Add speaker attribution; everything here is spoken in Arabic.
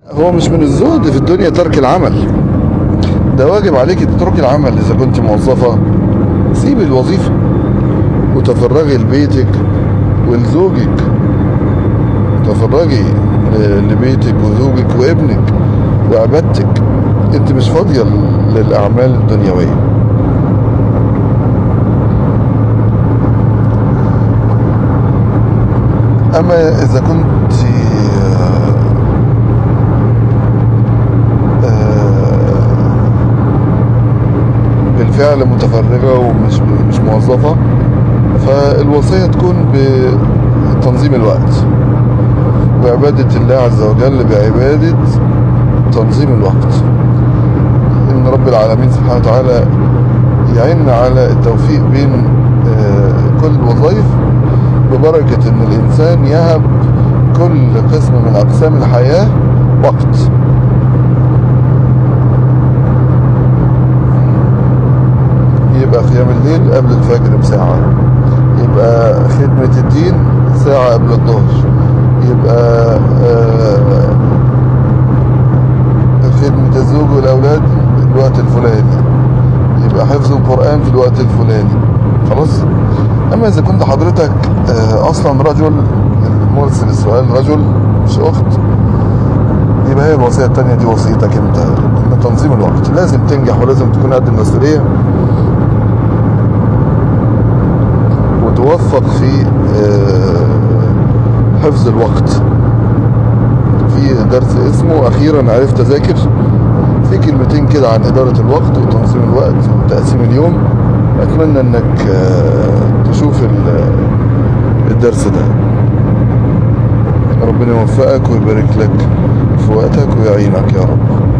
Speaker 1: هو مش من الزهد في الدنيا ترك العمل، ده واجب عليك تتركي العمل. إذا كنت موظفة سيبي الوظيفة وتفرغي لبيتك ولزوجك، تفرغي لبيتك وزوجك وابنك وعبادتك. انت مش فاضية للأعمال الدنيوية. أما إذا كنت بالفعل متفرغة ومش موظفة، فالوصية تكون بتنظيم الوقت وعبادة الله عز وجل بعبادة تنظيم الوقت. إن رب العالمين سبحانه وتعالى يعين على التوفيق بين كل الوظائف، ببركة إن الإنسان يهب كل قسم من أقسام الحياة وقت. يبقى قيام الليل قبل الفجر بساعة، يبقى خدمة الدين ساعة قبل الظهر، يبقى خدمة الزوج والأولاد الوقت الفلاني، يبقى حفظ القرآن في الوقت الفلاني. خلاص. أما إذا كنت حضرتك أصلا رجل، مرسل السؤال رجل مش أخت، يبقى هي الوصية التانية دي وصيتك أنت، إن تنظيم الوقت لازم تنجح ولازم تكون قد المسؤولية وتوفق في حفظ الوقت. في درس اسمه أخيرا عرفت أذاكر، في كلمتين كده عن إدارة الوقت وتنظيم الوقت وتقسيم اليوم. أتمنى أنك تشوف الدرس ده. ربنا يوفقك ويبارك لك في وقتك ويعينك يا رب.